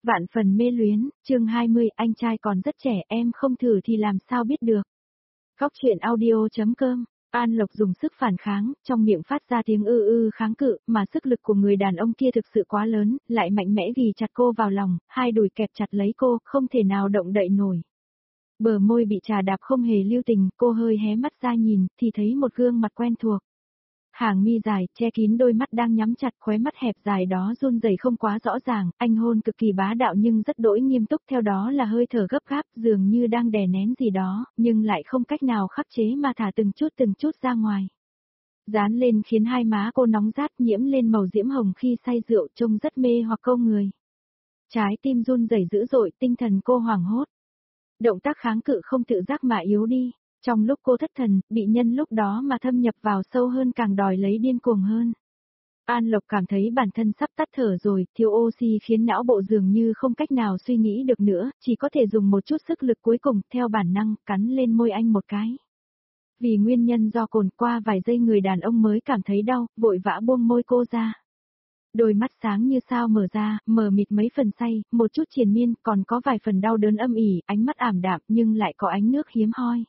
Vạn phần mê luyến, chương 20, anh trai còn rất trẻ, em không thử thì làm sao biết được. Góc truyện audio.com. An Lộc dùng sức phản kháng, trong miệng phát ra tiếng kháng cự, mà sức lực của người đàn ông kia thực sự quá lớn, lại mạnh mẽ ghì chặt cô vào lòng, hai đùi kẹp chặt lấy cô, không thể nào động đậy nổi. Bờ môi bị trà đạp không hề lưu tình, cô hơi hé mắt ra nhìn, thì thấy một gương mặt quen thuộc. Hàng mi dài, che kín đôi mắt đang nhắm chặt, khóe mắt hẹp dài đó run rẩy không quá rõ ràng, anh hôn cực kỳ bá đạo nhưng rất đỗi nghiêm túc, theo đó là hơi thở gấp gáp, dường như đang đè nén gì đó, nhưng lại không cách nào khắc chế mà thả từng chút ra ngoài. Dán lên khiến hai má cô nóng rát nhiễm lên màu diễm hồng khi say rượu, trông rất mê hoặc câu người. Trái tim run rẩy dữ dội, tinh thần cô hoảng hốt. Động tác kháng cự không tự giác mà yếu đi. Trong lúc cô thất thần, bị nhân lúc đó mà thâm nhập vào sâu hơn càng đòi lấy điên cuồng hơn. An Lộc cảm thấy bản thân sắp tắt thở rồi, thiếu oxy khiến não bộ dường như không cách nào suy nghĩ được nữa, chỉ có thể dùng một chút sức lực cuối cùng, theo bản năng, cắn lên môi anh một cái. Vì nguyên nhân do cồn qua vài giây người đàn ông mới cảm thấy đau, vội vã buông môi cô ra. Đôi mắt sáng như sao mở ra, mờ mịt mấy phần say, một chút triền miên, còn có vài phần đau đớn âm ỉ, ánh mắt ảm đạm nhưng lại có ánh nước hiếm hoi.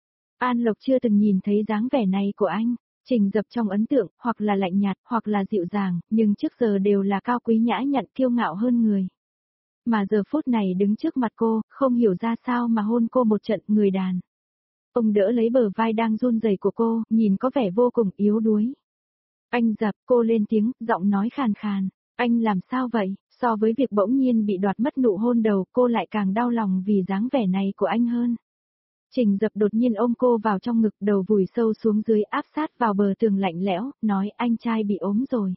An Lộc chưa từng nhìn thấy dáng vẻ này của anh, Trình Dập trong ấn tượng, hoặc là lạnh nhạt, hoặc là dịu dàng, nhưng trước giờ đều là cao quý nhã nhặn kiêu ngạo hơn người. Mà giờ phút này đứng trước mặt cô, không hiểu ra sao mà hôn cô một trận, người đàn. Ông đỡ lấy bờ vai đang run rẩy của cô, nhìn có vẻ vô cùng yếu đuối. Anh Dập, cô lên tiếng, giọng nói khàn khàn, anh làm sao vậy? So với việc bỗng nhiên bị đoạt mất nụ hôn đầu, cô lại càng đau lòng vì dáng vẻ này của anh hơn. Trình Dập đột nhiên ôm cô vào trong ngực, đầu vùi sâu xuống dưới, áp sát vào bờ tường lạnh lẽo, nói anh trai bị ốm rồi.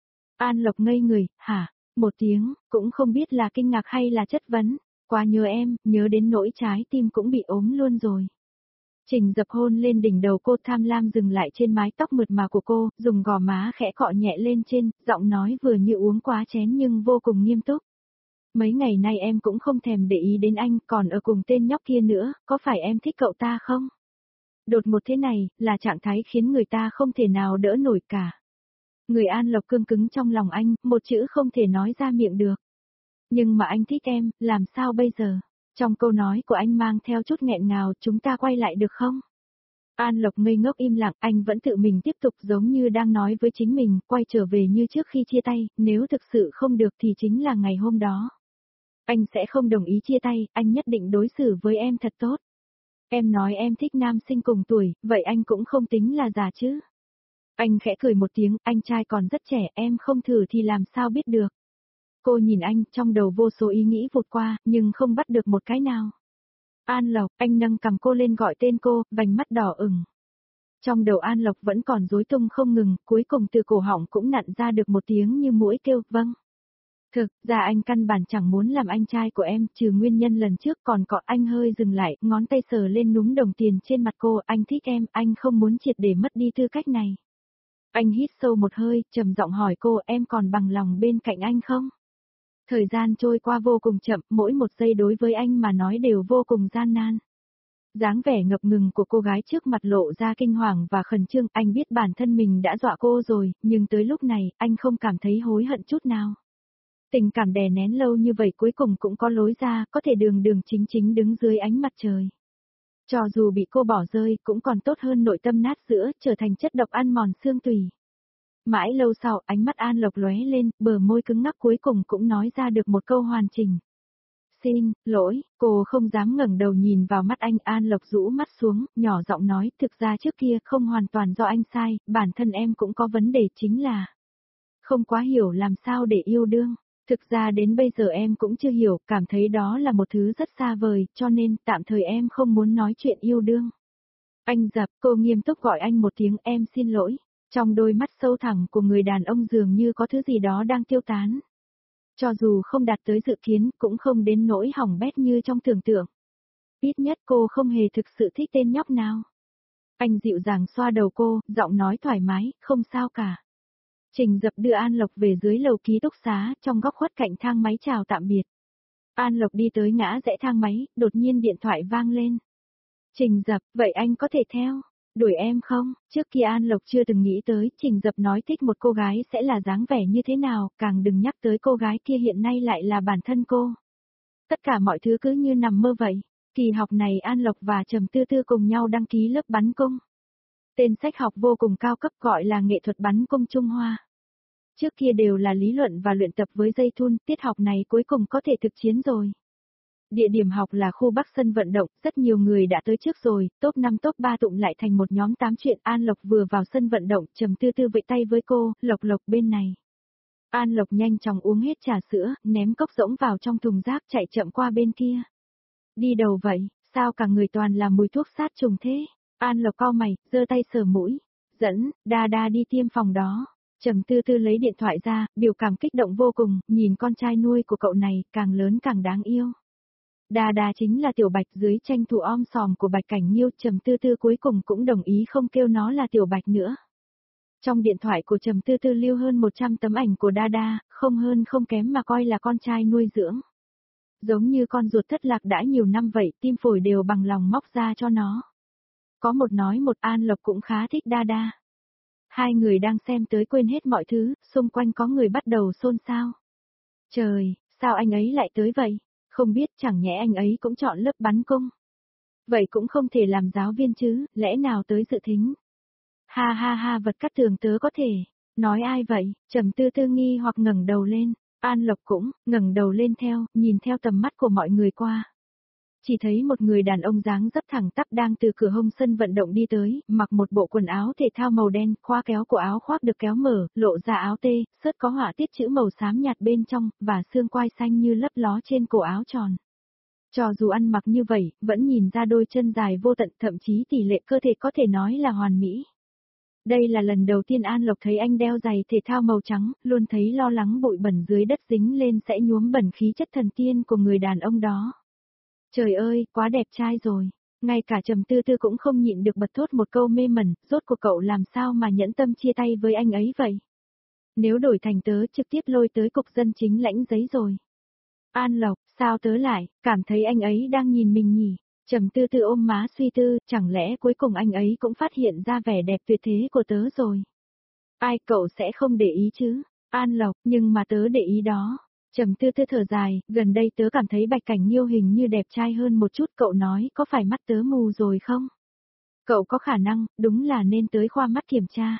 An Lộc ngây người, hả? Một tiếng, cũng không biết là kinh ngạc hay là chất vấn, quá nhớ em, nhớ đến nỗi trái tim cũng bị ốm luôn rồi. Trình Dập hôn lên đỉnh đầu cô, tham lam dừng lại trên mái tóc mượt mà của cô, dùng gò má khẽ cọ nhẹ lên trên, giọng nói vừa như uống quá chén nhưng vô cùng nghiêm túc. Mấy ngày nay em cũng không thèm để ý đến anh, còn ở cùng tên nhóc kia nữa, có phải em thích cậu ta không? Đột một thế này, là trạng thái khiến người ta không thể nào đỡ nổi cả. Người An Lộc cương cứng trong lòng anh, một chữ không thể nói ra miệng được. Nhưng mà anh thích em, làm sao bây giờ? Trong câu nói của anh mang theo chút nghẹn ngào, chúng ta quay lại được không? An Lộc ngây ngốc im lặng, anh vẫn tự mình tiếp tục giống như đang nói với chính mình, quay trở về như trước khi chia tay, nếu thực sự không được thì chính là ngày hôm đó. Anh sẽ không đồng ý chia tay, anh nhất định đối xử với em thật tốt. Em nói em thích nam sinh cùng tuổi, vậy anh cũng không tính là già chứ. Anh khẽ cười một tiếng, anh trai còn rất trẻ, em không thử thì làm sao biết được. Cô nhìn anh, trong đầu vô số ý nghĩ vụt qua, nhưng không bắt được một cái nào. An Lộc, anh nâng cầm cô lên gọi tên cô, vành mắt đỏ ửng. Trong đầu An Lộc vẫn còn rối tung không ngừng, cuối cùng từ cổ họng cũng nặn ra được một tiếng như muỗi kêu, vâng. Thực ra anh căn bản chẳng muốn làm anh trai của em, trừ nguyên nhân lần trước còn có. Anh hơi dừng lại, ngón tay sờ lên núm đồng tiền trên mặt cô, anh thích em, anh không muốn triệt để mất đi tư cách này. Anh hít sâu một hơi, trầm giọng hỏi cô, em còn bằng lòng bên cạnh anh không? Thời gian trôi qua vô cùng chậm, mỗi một giây đối với anh mà nói đều vô cùng gian nan. Dáng vẻ ngập ngừng của cô gái trước mặt lộ ra kinh hoàng và khẩn trương, anh biết bản thân mình đã dọa cô rồi, nhưng tới lúc này, anh không cảm thấy hối hận chút nào. Tình cảm đè nén lâu như vậy cuối cùng cũng có lối ra, có thể đường đường chính chính đứng dưới ánh mặt trời. Cho dù bị cô bỏ rơi, cũng còn tốt hơn nội tâm nát giữa, trở thành chất độc ăn mòn xương tủy. Mãi lâu sau, ánh mắt An Lộc lóe lên, bờ môi cứng ngắc cuối cùng cũng nói ra được một câu hoàn chỉnh. Xin lỗi, cô không dám ngẩng đầu nhìn vào mắt anh. An Lộc rũ mắt xuống, nhỏ giọng nói, thực ra trước kia không hoàn toàn do anh sai, bản thân em cũng có vấn đề, chính là không quá hiểu làm sao để yêu đương. Thực ra đến bây giờ em cũng chưa hiểu, cảm thấy đó là một thứ rất xa vời, cho nên tạm thời em không muốn nói chuyện yêu đương. Anh Dập, cô nghiêm túc gọi anh một tiếng, em xin lỗi. Trong đôi mắt sâu thẳm của người đàn ông dường như có thứ gì đó đang tiêu tán. Cho dù không đạt tới dự kiến, cũng không đến nỗi hỏng bét như trong tưởng tượng. Ít nhất cô không hề thực sự thích tên nhóc nào. Anh dịu dàng xoa đầu cô, giọng nói thoải mái, không sao cả. Trình Dập đưa An Lộc về dưới lầu ký túc xá, trong góc khuất cạnh thang máy chào tạm biệt. An Lộc đi tới ngã rẽ thang máy, đột nhiên điện thoại vang lên. Trình Dập, vậy anh có thể theo đuổi em không? Trước kia An Lộc chưa từng nghĩ tới, Trình Dập nói thích một cô gái sẽ là dáng vẻ như thế nào, càng đừng nhắc tới cô gái kia hiện nay lại là bản thân cô. Tất cả mọi thứ cứ như nằm mơ vậy. Kỳ học này An Lộc và Trầm Tư Tư cùng nhau đăng ký lớp bắn cung. Tên sách học vô cùng cao cấp gọi là nghệ thuật bắn cung Trung Hoa. Trước kia đều là lý luận và luyện tập với dây thun, tiết học này cuối cùng có thể thực chiến rồi. Địa điểm học là khu Bắc sân vận động, rất nhiều người đã tới trước rồi, top 5 top 3 tụm lại thành một nhóm tám chuyện. An Lộc vừa vào sân vận động, Trầm Tư Tư vẫy tay với cô, Lộc Lộc bên này. An Lộc nhanh chóng uống hết trà sữa, ném cốc rỗng vào trong thùng rác chạy chậm qua bên kia. Đi đâu vậy, sao cả người toàn là mùi thuốc sát trùng thế? An Lộc cau mày, giơ tay sờ mũi, dẫn, đa đa đi tiêm phòng đó. Trầm Tư Tư lấy điện thoại ra, biểu cảm kích động vô cùng, nhìn con trai nuôi của cậu này, càng lớn càng đáng yêu. Đa đa chính là Tiểu Bạch dưới tranh thủ om sòm của Bạch Cảnh Nhiêu, Trầm Tư Tư cuối cùng cũng đồng ý không kêu nó là Tiểu Bạch nữa. Trong điện thoại của Trầm Tư Tư lưu hơn 100 tấm ảnh của Đa Đa, không hơn không kém mà coi là con trai nuôi dưỡng. Giống như con ruột thất lạc đã nhiều năm vậy, tim phổi đều bằng lòng móc ra cho nó. Có một nói một, An Lộc cũng khá thích Đa Đa. Hai người đang xem tới quên hết mọi thứ, xung quanh có người bắt đầu xôn xao. Trời, sao anh ấy lại tới vậy? Không biết, chẳng nhẽ anh ấy cũng chọn lớp bắn cung. Vậy cũng không thể làm giáo viên chứ, lẽ nào tới dự thính? Ha ha ha, vật cắt tường tớ có thể. Nói ai vậy? Trầm Tư Tư nghi hoặc ngẩng đầu lên. An Lộc cũng ngẩng đầu lên theo, nhìn theo tầm mắt của mọi người qua. Chỉ thấy một người đàn ông dáng dấp thẳng tắp đang từ cửa hông sân vận động đi tới, mặc một bộ quần áo thể thao màu đen, khóa kéo của áo khoác được kéo mở, lộ ra áo tê, sớt có họa tiết chữ màu xám nhạt bên trong, và xương quai xanh như lấp ló trên cổ áo tròn. Cho dù ăn mặc như vậy, vẫn nhìn ra đôi chân dài vô tận, thậm chí tỷ lệ cơ thể có thể nói là hoàn mỹ. Đây là lần đầu tiên An Lộc thấy anh đeo giày thể thao màu trắng, luôn thấy lo lắng bụi bẩn dưới đất dính lên sẽ nhuốm bẩn khí chất thần tiên của người đàn ông đó. Trời ơi, quá đẹp trai rồi. Ngay cả Trầm Tư Tư cũng không nhịn được bật thốt một câu mê mẩn, rốt cuộc cậu làm sao mà nhẫn tâm chia tay với anh ấy vậy? Nếu đổi thành tớ trực tiếp lôi tới cục dân chính lãnh giấy rồi. An Lộc, sao tớ lại, cảm thấy anh ấy đang nhìn mình nhỉ? Trầm Tư Tư ôm má suy tư, chẳng lẽ cuối cùng anh ấy cũng phát hiện ra vẻ đẹp tuyệt thế của tớ rồi? Ai cậu sẽ không để ý chứ? An Lộc, nhưng mà tớ để ý đó. Trầm Tư Tư thở dài, gần đây tớ cảm thấy Bạch Cảnh Nhiêu hình như đẹp trai hơn một chút, cậu nói có phải mắt tớ mù rồi không? Cậu có khả năng, đúng là nên tới khoa mắt kiểm tra.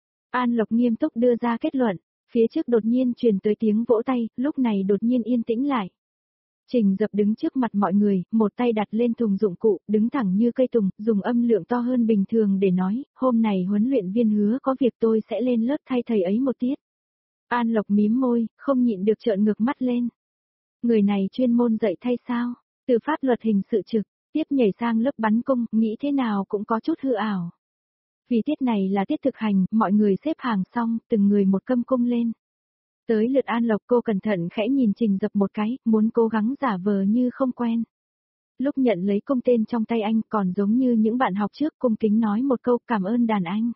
An Lộc nghiêm túc đưa ra kết luận, phía trước đột nhiên truyền tới tiếng vỗ tay, lúc này đột nhiên yên tĩnh lại. Trình Dập đứng trước mặt mọi người, một tay đặt lên thùng dụng cụ, đứng thẳng như cây tùng, dùng âm lượng to hơn bình thường để nói, hôm này huấn luyện viên hứa có việc tôi sẽ lên lớp thay thầy ấy một tiết. An Lộc mím môi, không nhịn được trợn ngược mắt lên. Người này chuyên môn dạy thay sao? Từ pháp luật hình sự trực, tiếp nhảy sang lớp bắn cung, nghĩ thế nào cũng có chút hư ảo. Vì tiết này là tiết thực hành, mọi người xếp hàng xong, từng người một câm cung lên. Tới lượt An Lộc, cô cẩn thận khẽ nhìn Trình Dập một cái, muốn cố gắng giả vờ như không quen. Lúc nhận lấy công tên trong tay anh còn giống như những bạn học trước, cung kính nói một câu cảm ơn đàn anh.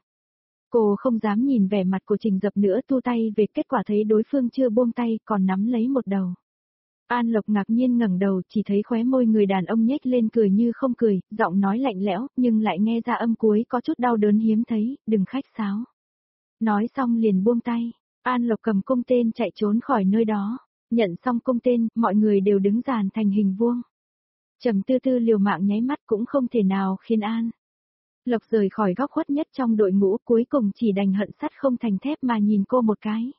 Cô không dám nhìn vẻ mặt của Trình Dập nữa, thu tay về, kết quả thấy đối phương chưa buông tay, còn nắm lấy một đầu. An Lộc ngạc nhiên ngẩng đầu, chỉ thấy khóe môi người đàn ông nhếch lên cười như không cười, giọng nói lạnh lẽo, nhưng lại nghe ra âm cuối có chút đau đớn hiếm thấy, đừng khách sáo. Nói xong liền buông tay, An Lộc cầm cung tên chạy trốn khỏi nơi đó, nhận xong cung tên, mọi người đều đứng dàn thành hình vuông. Trầm Tư Tư liều mạng nháy mắt cũng không thể nào khiến An Lộc rời khỏi góc khuất nhất trong đội ngũ, cuối cùng chỉ đành hận sắt không thành thép mà nhìn cô một cái.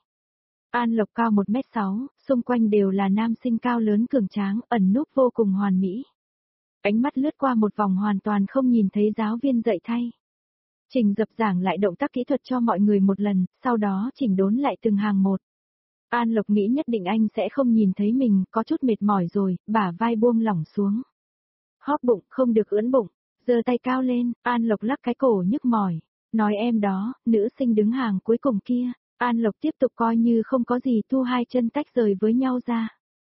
An Lộc cao 1m6, xung quanh đều là nam sinh cao lớn cường tráng, ẩn núp vô cùng hoàn mỹ. Ánh mắt lướt qua một vòng hoàn toàn không nhìn thấy giáo viên dạy thay. Trình Dập giảng lại động tác kỹ thuật cho mọi người một lần, sau đó chỉnh đốn lại từng hàng một. An Lộc nghĩ nhất định anh sẽ không nhìn thấy mình, có chút mệt mỏi rồi, bả vai buông lỏng xuống. Hóp bụng, không được ưỡn bụng, giơ tay cao lên, An Lộc lắc cái cổ nhức mỏi. Nói em đó, nữ sinh đứng hàng cuối cùng kia. An Lộc tiếp tục coi như không có gì, thu hai chân tách rời với nhau ra.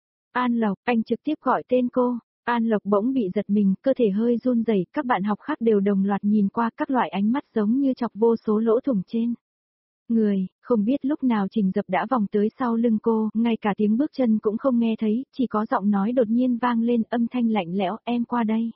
An Lộc, anh trực tiếp gọi tên cô. An Lộc bỗng bị giật mình, cơ thể hơi run rẩy, các bạn học khác đều đồng loạt nhìn qua, các loại ánh mắt giống như chọc vô số lỗ thủng trên người, không biết lúc nào Trình Dập đã vòng tới sau lưng cô, ngay cả tiếng bước chân cũng không nghe thấy, chỉ có giọng nói đột nhiên vang lên, âm thanh lạnh lẽo, em qua đây.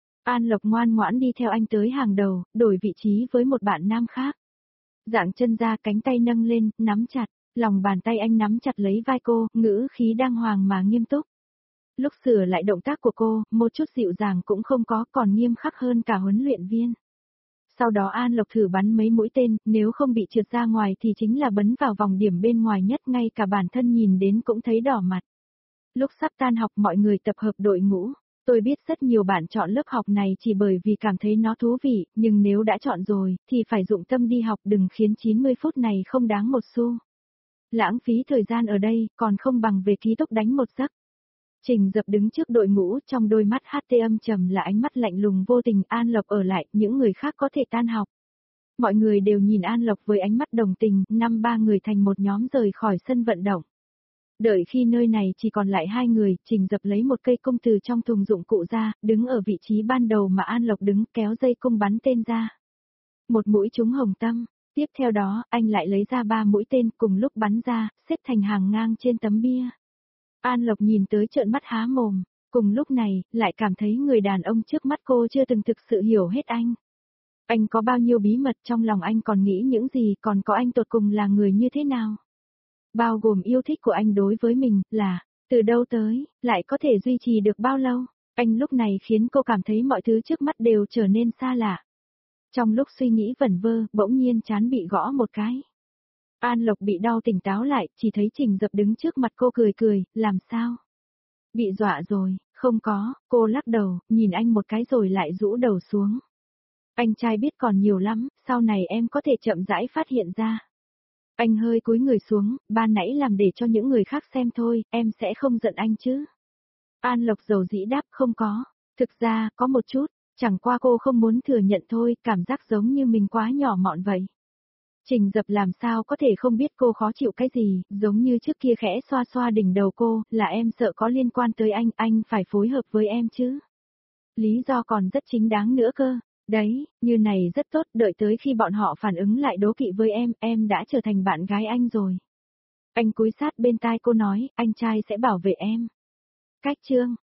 An Lộc ngoan ngoãn đi theo anh tới hàng đầu, đổi vị trí với một bạn nam khác. Dạng chân ra, cánh tay nâng lên, nắm chặt, lòng bàn tay anh nắm chặt lấy vai cô, ngữ khí đàng hoàng mà nghiêm túc. Lúc sửa lại động tác của cô, một chút dịu dàng cũng không có, còn nghiêm khắc hơn cả huấn luyện viên. Sau đó An Lộc thử bắn mấy mũi tên, nếu không bị trượt ra ngoài thì chính là bấn vào vòng điểm bên ngoài nhất, ngay cả bản thân nhìn đến cũng thấy đỏ mặt. Lúc sắp tan học mọi người tập hợp đội ngũ. Tôi biết rất nhiều bạn chọn lớp học này chỉ bởi vì cảm thấy nó thú vị, nhưng nếu đã chọn rồi, thì phải dụng tâm đi học, đừng khiến 90 phút này không đáng một xu. Lãng phí thời gian ở đây, còn không bằng về ký túc đánh một giấc. Trình Dập đứng trước đội ngũ, trong đôi mắt HT âm trầm là ánh mắt lạnh lùng vô tình. An Lộc ở lại, những người khác có thể tan học. Mọi người đều nhìn An Lộc với ánh mắt đồng tình, 5-3 người thành một nhóm rời khỏi sân vận động. Đợi khi nơi này chỉ còn lại 2 người, Trình Dập lấy một cây cung từ trong thùng dụng cụ ra, đứng ở vị trí ban đầu mà An Lộc đứng, kéo dây cung bắn tên ra. Một mũi trúng hồng tâm, tiếp theo đó, anh lại lấy ra 3 mũi tên cùng lúc bắn ra, xếp thành hàng ngang trên tấm bia. An Lộc nhìn tới trợn mắt há mồm, cùng lúc này, lại cảm thấy người đàn ông trước mắt cô chưa từng thực sự hiểu hết anh. Anh có bao nhiêu bí mật, trong lòng anh còn nghĩ những gì, còn có anh tột cùng là người như thế nào? Bao gồm yêu thích của anh đối với mình, là, từ đâu tới, lại có thể duy trì được bao lâu? Anh lúc này khiến cô cảm thấy mọi thứ trước mắt đều trở nên xa lạ. Trong lúc suy nghĩ vẩn vơ, bỗng nhiên trán bị gõ một cái. An Lộc bị đau tỉnh táo lại, chỉ thấy Trình Dập đứng trước mặt cô cười cười, làm sao? Bị dọa rồi, không có, cô lắc đầu, nhìn anh một cái rồi lại rũ đầu xuống. Anh trai biết còn nhiều lắm, sau này em có thể chậm rãi phát hiện ra. Anh hơi cúi người xuống, ban nãy làm để cho những người khác xem thôi, em sẽ không giận anh chứ. An Lộc dầu dĩ đáp không có, thực ra, có một chút, chẳng qua cô không muốn thừa nhận thôi, cảm giác giống như mình quá nhỏ mọn vậy. Trình Dập làm sao có thể không biết cô khó chịu cái gì, giống như trước kia khẽ xoa xoa đỉnh đầu cô, là em sợ có liên quan tới anh phải phối hợp với em chứ. Lý do còn rất chính đáng nữa cơ. Đấy, như này rất tốt, đợi tới khi bọn họ phản ứng lại đố kỵ với em đã trở thành bạn gái anh rồi. Anh cúi sát bên tai cô nói, anh trai sẽ bảo vệ em. Cách chương